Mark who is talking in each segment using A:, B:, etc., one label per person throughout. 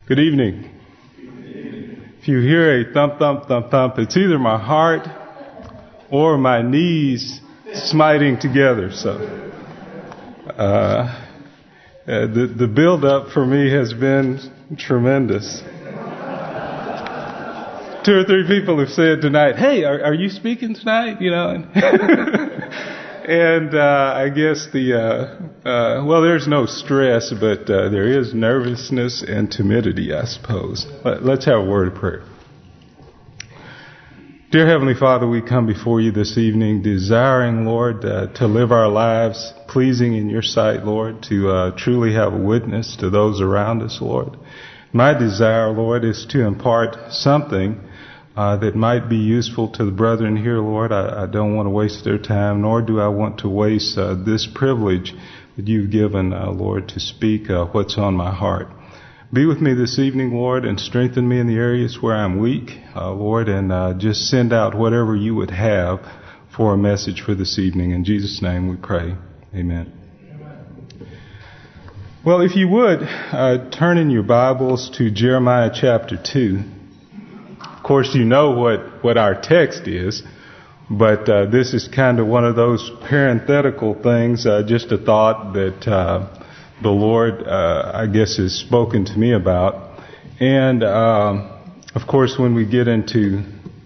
A: Good evening. If you hear a thump, thump, thump, thump, it's either my heart or my knees smiting together. So the build-up for me has been tremendous. 2 or 3 people have said tonight, "Hey, are you speaking tonight?" You know, and I guess there's no stress, but there is nervousness and timidity, I suppose. Let's have a word of prayer. Dear Heavenly Father, we come before you this evening desiring, Lord, to live our lives pleasing in your sight, Lord, to truly have a witness to those around us, Lord. My desire, Lord, is to impart something that might be useful to the brethren here, Lord. I don't want to waste their time, nor do I want to waste this privilege that you've given, Lord, to speak what's on my heart. Be with me this evening, Lord, and strengthen me in the areas where I'm weak, Lord, and just send out whatever you would have for a message for this evening. In Jesus' name we pray. Amen. Well, if you would, turn in your Bibles to Jeremiah chapter 2. Of course, you know what our text is, but this is kind of one of those parenthetical things, just a thought that the Lord, I guess, has spoken to me about. And, of course, when we get into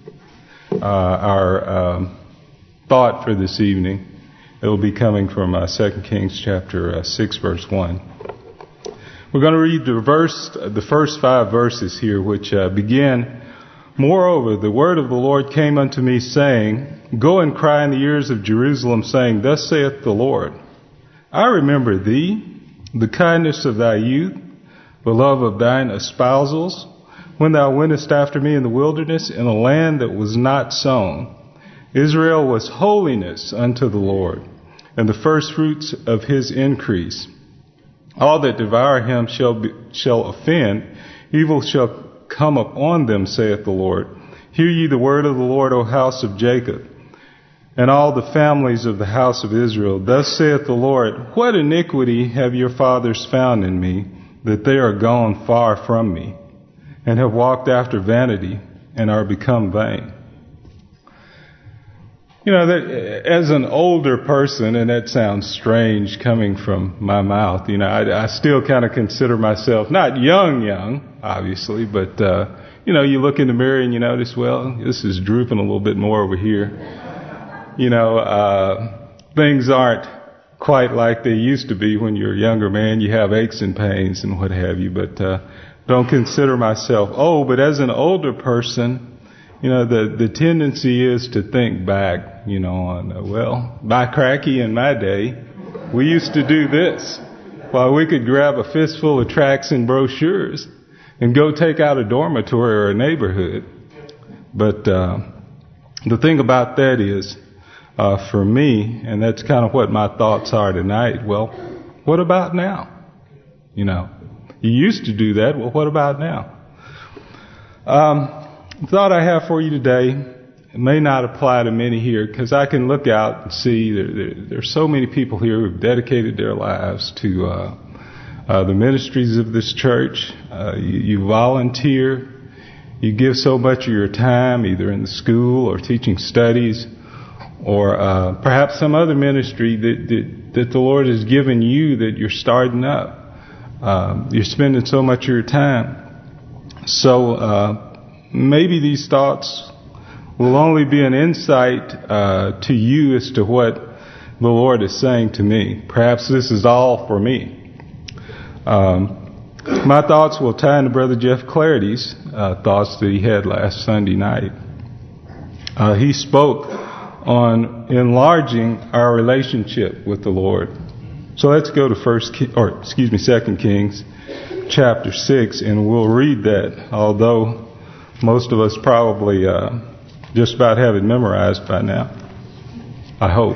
A: our thought for this evening, it will be coming from 2 Kings chapter 6, verse 1. We're going to read the first 5 verses here, which begin, "Moreover, the word of the Lord came unto me, saying, Go and cry in the ears of Jerusalem, saying, Thus saith the Lord, I remember thee, the kindness of thy youth, the love of thine espousals, when thou wentest after me in the wilderness, in a land that was not sown. Israel was holiness unto the Lord, and the firstfruits of his increase. All that devour him shall offend, evil shall come upon them, saith the Lord. Hear ye the word of the Lord, O house of Jacob, and all the families of the house of Israel. Thus saith the Lord, What iniquity have your fathers found in me, that they are gone far from me, and have walked after vanity, and are become vain." You know, as an older person, and that sounds strange coming from my mouth, you know, I still kind of consider myself not young, obviously, but, you know, you look in the mirror and you notice, well, this is drooping a little bit more over here. You know, things aren't quite like they used to be when you're a younger man. You have aches and pains and what have you, but don't consider myself old. But as an older person, you know, the tendency is to think back, you know, on, by cracky, in my day, we used to do this. Well, we could grab a fistful of tracts and brochures and go take out a dormitory or a neighborhood. But the thing about that is, for me, and that's kind of what my thoughts are tonight, well, what about now? You know, you used to do that. Well, what about now? The thought I have for you today may not apply to many here, because I can look out and see there's so many people here who've dedicated their lives to the ministries of this church. You volunteer. You give so much of your time, either in the school or teaching studies, or perhaps some other ministry that the Lord has given you that you're starting up. You're spending so much of your time. So maybe these thoughts will only be an insight to you as to what the Lord is saying to me. Perhaps this is all for me. My thoughts will tie into Brother Jeff Clarity's thoughts that he had last Sunday night. He spoke on enlarging our relationship with the Lord. So let's go to 2 Kings chapter 6, and we'll read that, although most of us probably just about have it memorized by now, I hope.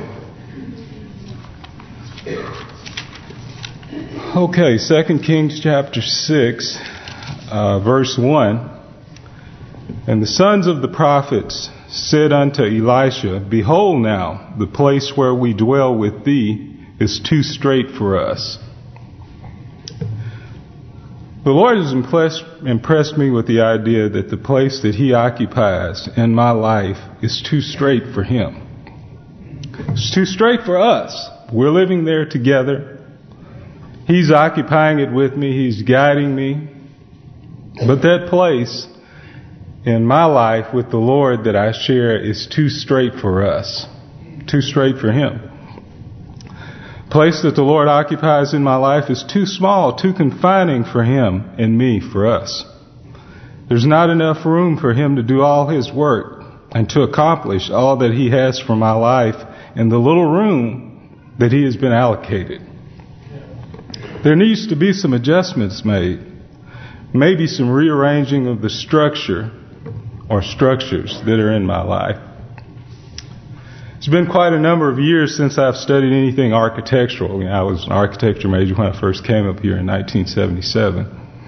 A: Okay, 2 Kings chapter 6, verse 1. "And the sons of the prophets said unto Elisha, Behold now, the place where we dwell with thee is too strait for us. The Lord has impressed me with the idea that the place that He occupies in my life is too straight for Him. It's too straight for us. We're living there together. He's occupying it with me. He's guiding me. But that place in my life with the Lord that I share is too straight for us. Too straight for Him. The place that the Lord occupies in my life is too small, too confining for Him and me, for us. There's not enough room for Him to do all His work and to accomplish all that He has for my life in the little room that He has been allocated. There needs to be some adjustments made. Maybe some rearranging of the structure or structures that are in my life. It's been quite a number of years since I've studied anything architectural. I was an architecture major when I first came up here in 1977.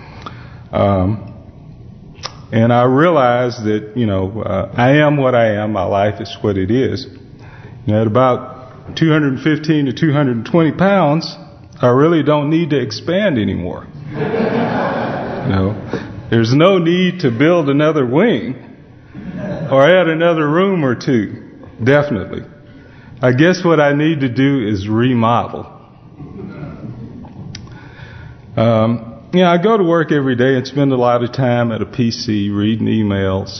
A: And I realized that, I am what I am. My life is what it is. At about 215 to 220 pounds, I really don't need to expand anymore. There's no need to build another wing or add another room or two. Definitely. I guess what I need to do is remodel. I go to work every day and spend a lot of time at a PC reading emails,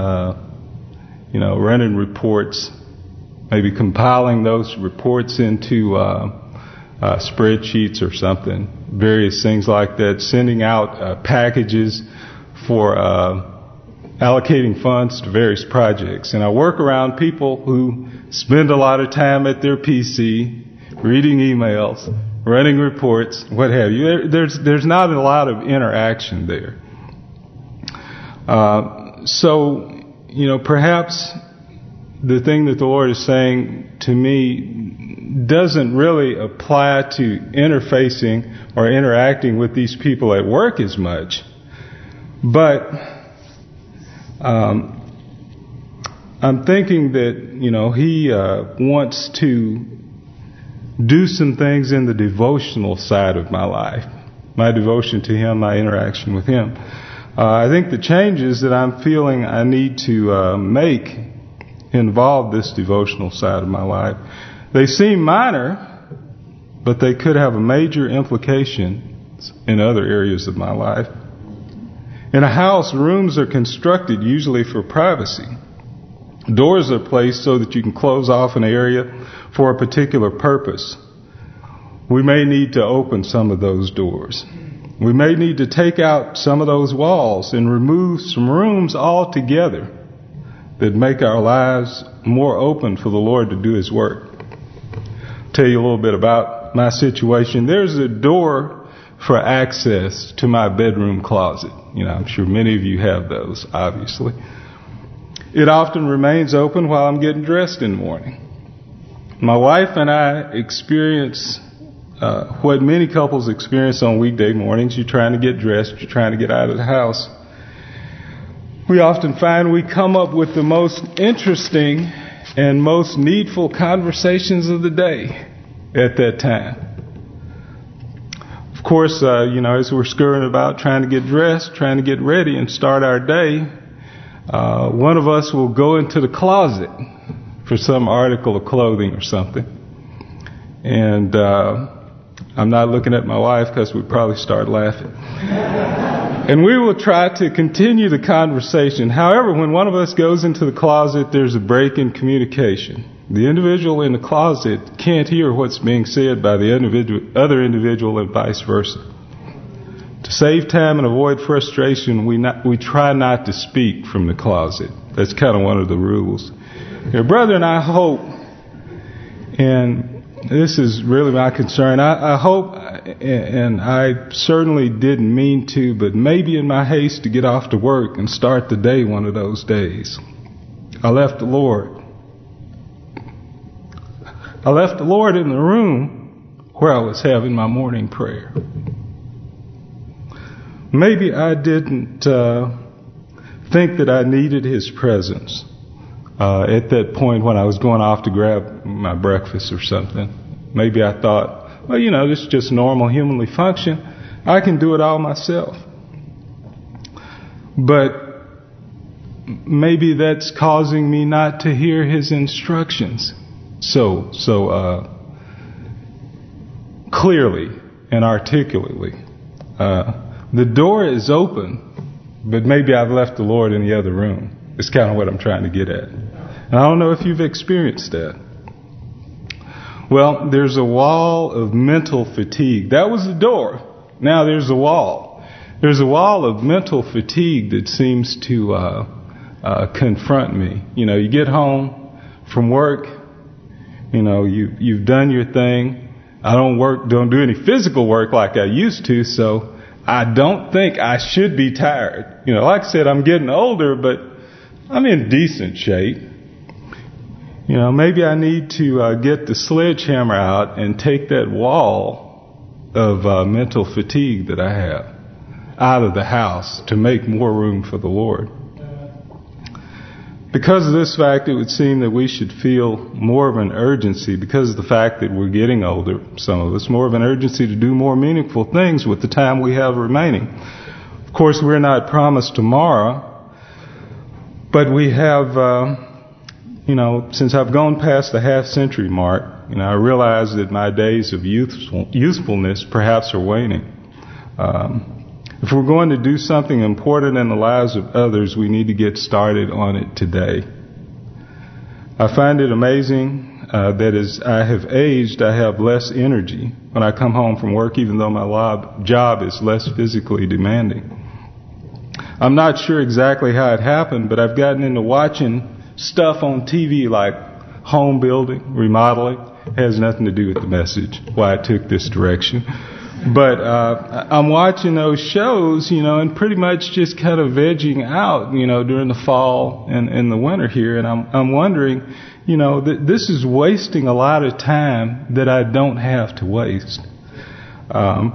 A: running reports, maybe compiling those reports into spreadsheets or something, various things like that, sending out packages for allocating funds to various projects. And I work around people who spend a lot of time at their PC, reading emails, running reports, what have you. There's not a lot of interaction there. So, perhaps the thing that the Lord is saying to me doesn't really apply to interfacing or interacting with these people at work as much. But I'm thinking that, He wants to do some things in the devotional side of my life, my devotion to Him, my interaction with Him. I think the changes that I'm feeling I need to make involve this devotional side of my life. They seem minor, but they could have a major implication in other areas of my life. In a house, rooms are constructed usually for privacy. Doors are placed so that you can close off an area for a particular purpose. We may need to open some of those doors. We may need to take out some of those walls and remove some rooms altogether that make our lives more open for the Lord to do His work. I'll tell you a little bit about my situation. There's a door for access to my bedroom closet. I'm sure many of you have those, obviously. It often remains open while I'm getting dressed in the morning. My wife and I experience what many couples experience on weekday mornings. You're trying to get dressed, you're trying to get out of the house. We often find we come up with the most interesting and most needful conversations of the day at that time. Of course, as we're scurrying about trying to get dressed, trying to get ready and start our day, one of us will go into the closet for some article of clothing or something. And I'm not looking at my wife because we'd probably start laughing. And we will try to continue the conversation. However, when one of us goes into the closet, there's a break in communication. The individual in the closet can't hear what's being said by the other individual and vice versa. To save time and avoid frustration, we try not to speak from the closet. That's kind of one of the rules. Your brother and I hope, and this is really my concern, I hope, and I certainly didn't mean to, but maybe in my haste to get off to work and start the day one of those days, I left the Lord in the room where I was having my morning prayer. Maybe I didn't think that I needed His presence at that point when I was going off to grab my breakfast or something. Maybe I thought, this is just normal humanly function. I can do it all myself. But maybe that's causing me not to hear His instructions so clearly and articulately. The door is open, but maybe I've left the Lord in the other room. It's kind of what I'm trying to get at. And I don't know if you've experienced that. Well, there's a wall of mental fatigue. That was the door. Now there's a wall. There's a wall of mental fatigue that seems to confront me. You know, you get home from work, you know, you've done your thing. I don't do any physical work like I used to, so I don't think I should be tired. You know, like I said, I'm getting older, but I'm in decent shape. You know, maybe I need to get the sledgehammer out and take that wall of mental fatigue that I have out of the house to make more room for the Lord. Because of this fact, it would seem that we should feel more of an urgency, because of the fact that we're getting older, some of us, more of an urgency to do more meaningful things with the time we have remaining. Of course, we're not promised tomorrow, but we have, since I've gone past the half-century mark, I realize that my days of usefulness perhaps are waning. If we're going to do something important in the lives of others, we need to get started on it today. I find it amazing that as I have aged, I have less energy when I come home from work, even though my job is less physically demanding. I'm not sure exactly how it happened, but I've gotten into watching stuff on TV like home building, remodeling. It has nothing to do with the message, why I took this direction. But I'm watching those shows, and pretty much just kind of vegging out, during the fall and the winter here. And I'm wondering, this is wasting a lot of time that I don't have to waste. I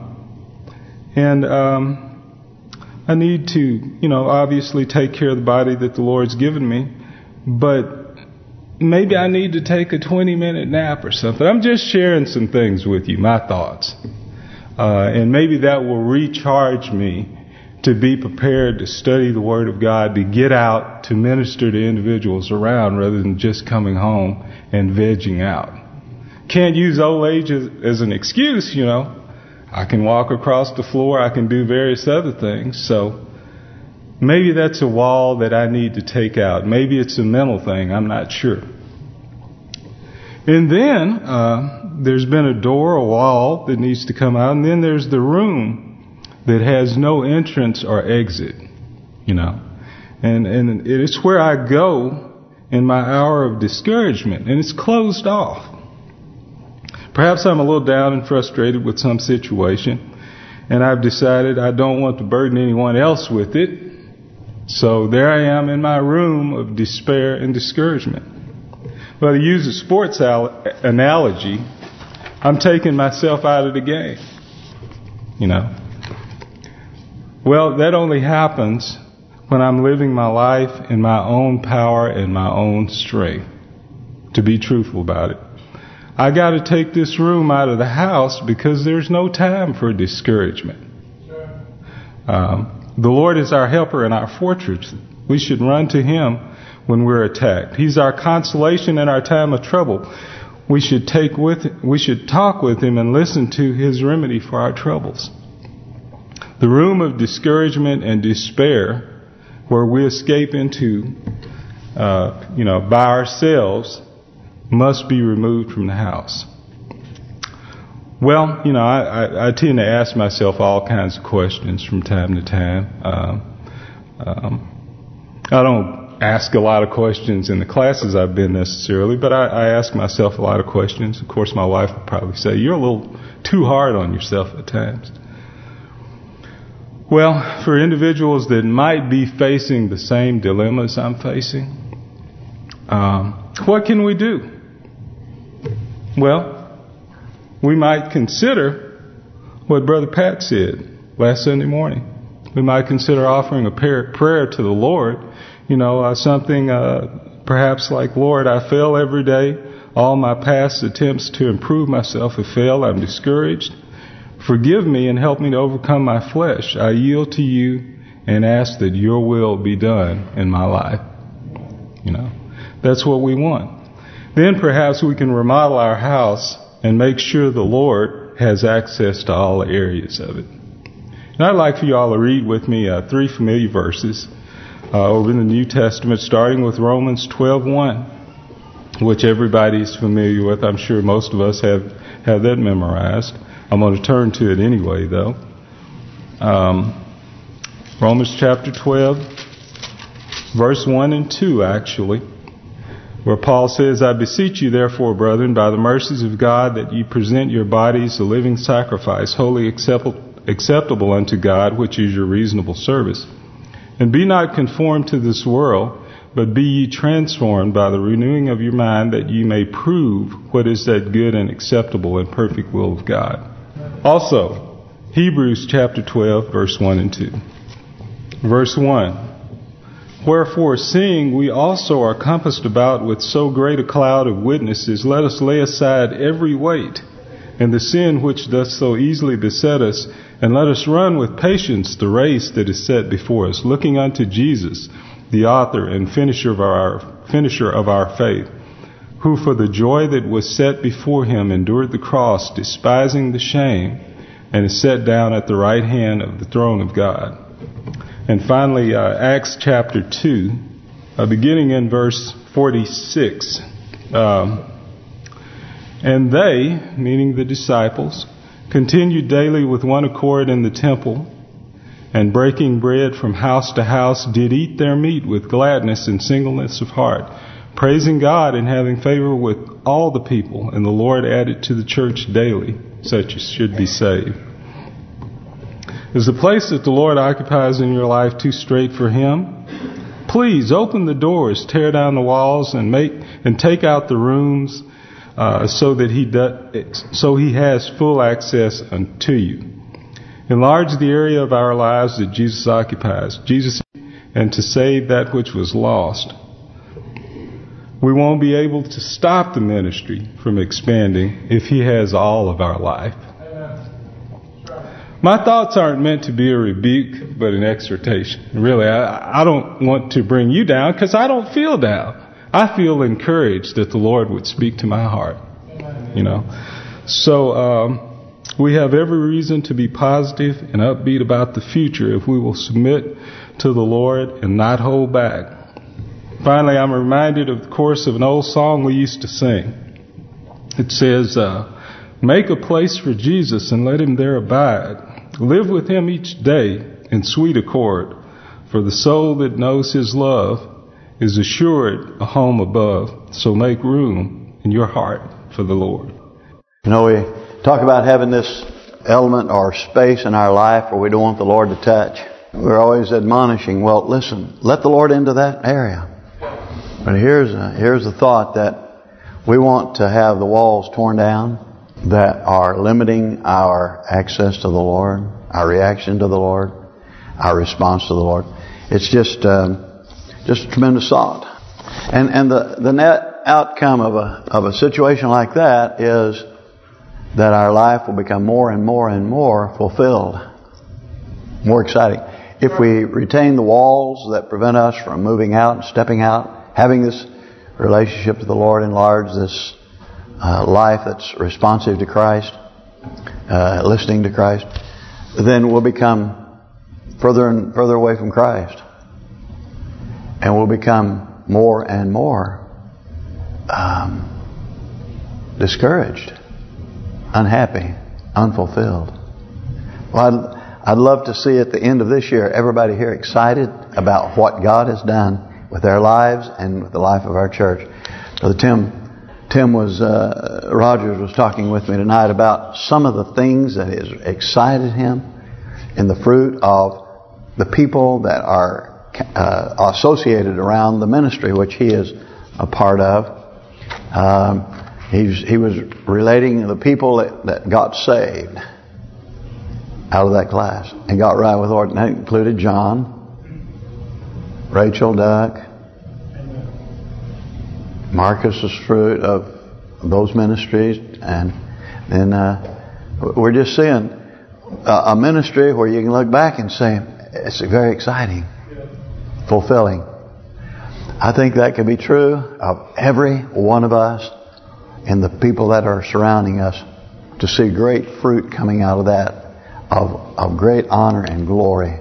A: need to, obviously take care of the body that the Lord's given me. But maybe I need to take a 20-minute nap or something. I'm just sharing some things with you, my thoughts. And maybe that will recharge me to be prepared to study the Word of God, to get out, to minister to individuals around rather than just coming home and vegging out. Can't use old age as an excuse, I can walk across the floor, I can do various other things. So maybe that's a wall that I need to take out. Maybe it's a mental thing, I'm not sure. And then there's been a door, a wall that needs to come out, and then there's the room that has no entrance or exit, And it's where I go in my hour of discouragement, and it's closed off. Perhaps I'm a little down and frustrated with some situation, and I've decided I don't want to burden anyone else with it. So there I am in my room of despair and discouragement. Well, to use a sports analogy, I'm taking myself out of the game, Well, that only happens when I'm living my life in my own power and my own strength, to be truthful about it. I got to take this room out of the house because there's no time for discouragement. The Lord is our helper and our fortress. We should run to Him when we're attacked. He's our consolation in our time of trouble. We should talk with Him and listen to His remedy for our troubles. The room of discouragement and despair, where we escape into, by ourselves, must be removed from the house. Well, I tend to ask myself all kinds of questions from time to time. I don't ask a lot of questions in the classes I've been necessarily, but I ask myself a lot of questions. Of course, my wife would probably say, you're a little too hard on yourself at times. Well, for individuals that might be facing the same dilemmas I'm facing, what can we do? Well, we might consider what Brother Pat said last Sunday morning. We might consider offering a prayer to the Lord, something perhaps like, Lord, I fail every day. All my past attempts to improve myself have failed. I'm discouraged. Forgive me and help me to overcome my flesh. I yield to you and ask that your will be done in my life. That's what we want. Then perhaps we can remodel our house and make sure the Lord has access to all the areas of it. And I'd like for you all to read with me 3 familiar verses over in the New Testament, starting with Romans 12:1, which everybody's familiar with. I'm sure most of us have that memorized. I'm going to turn to it anyway, though. Romans chapter 12, verse 1 and 2, actually, where Paul says, I beseech you, therefore, brethren, by the mercies of God, that ye present your bodies a living sacrifice, wholly acceptable unto God, which is your reasonable service. And be not conformed to this world, but be ye transformed by the renewing of your mind, that ye may prove what is that good and acceptable and perfect will of God. Also, Hebrews chapter 12, verse 1 and 2. Verse 1. Wherefore, seeing we also are compassed about with so great a cloud of witnesses, let us lay aside every weight and the sin which doth so easily beset us, and let us run with patience the race that is set before us, looking unto Jesus, the author and finisher of our faith, who for the joy that was set before him endured the cross, despising the shame, and is set down at the right hand of the throne of God. And finally, Acts chapter 2, beginning in verse 46. And they, meaning the disciples, continued daily with one accord in the temple, and breaking bread from house to house, did eat their meat with gladness and singleness of heart, praising God and having favor with all the people. And the Lord added to the church daily such as should be saved. Is the place that the Lord occupies in your life too straight for Him? Please open the doors, tear down the walls, and take out the rooms, so He has full access unto you. Enlarge the area of our lives that Jesus occupies. And to save that which was lost. We won't be able to stop the ministry from expanding if He has all of our life. My thoughts aren't meant to be a rebuke, but an exhortation. Really, I don't want to bring you down, because I don't feel down. I feel encouraged that the Lord would speak to my heart. So we have every reason to be positive and upbeat about the future if we will submit to the Lord and not hold back. Finally, I'm reminded, of course, of an old song we used to sing. It says, make a place for Jesus and let Him there abide. Live with Him each day in sweet accord, for the soul that knows His love is assured a home above. So make room in your heart for the Lord.
B: We talk about having this element or space in our life where we don't want the Lord to touch. We're always admonishing, well, listen, let the Lord into that area. But here's the thought, that we want to have the walls torn down that are limiting our access to the Lord, our reaction to the Lord, our response to the Lord. It's just a tremendous thought. And the net outcome of a situation like that is that our life will become more and more and more fulfilled, more exciting. If we retain the walls that prevent us from moving out and stepping out, having this relationship to the Lord, enlarge this life that's responsive to Christ, listening to Christ, then we'll become further and further away from Christ. And we'll become more and more discouraged, unhappy, unfulfilled. Well, I'd love to see at the end of this year everybody here excited about what God has done with their lives and with the life of our church. So Rogers was talking with me tonight about some of the things that has excited him in the fruit of the people that are associated around the ministry which he is a part of. He was relating the people that got saved out of that class and got right with the Lord. And that included John, Rachel, Doug. Marcus was fruit of those ministries. And then we're just seeing a ministry where you can look back and say, it's very exciting, fulfilling. I think that could be true of every one of us and the people that are surrounding us, to see great fruit coming out of that, of great honor and glory.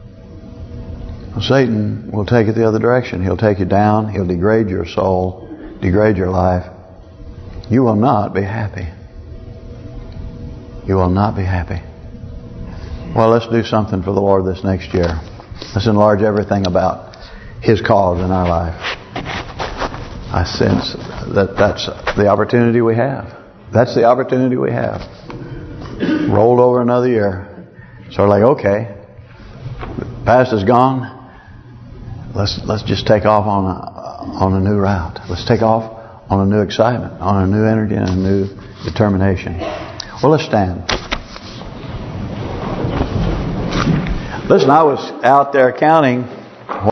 B: Satan will take it the other direction. He'll take you down. He'll degrade your soul, degrade your life. You will not be happy. You will not be happy. Well, let's do something for the Lord this next year. Let's enlarge everything about His cause in our life. I sense that that's the opportunity we have. That's the opportunity we have. Rolled over another year. So we're like, okay, the past is gone. Let's just take off on a new route. Let's take off on a new excitement, on a new energy, and a new determination. Well, let's stand. Listen, I was out there counting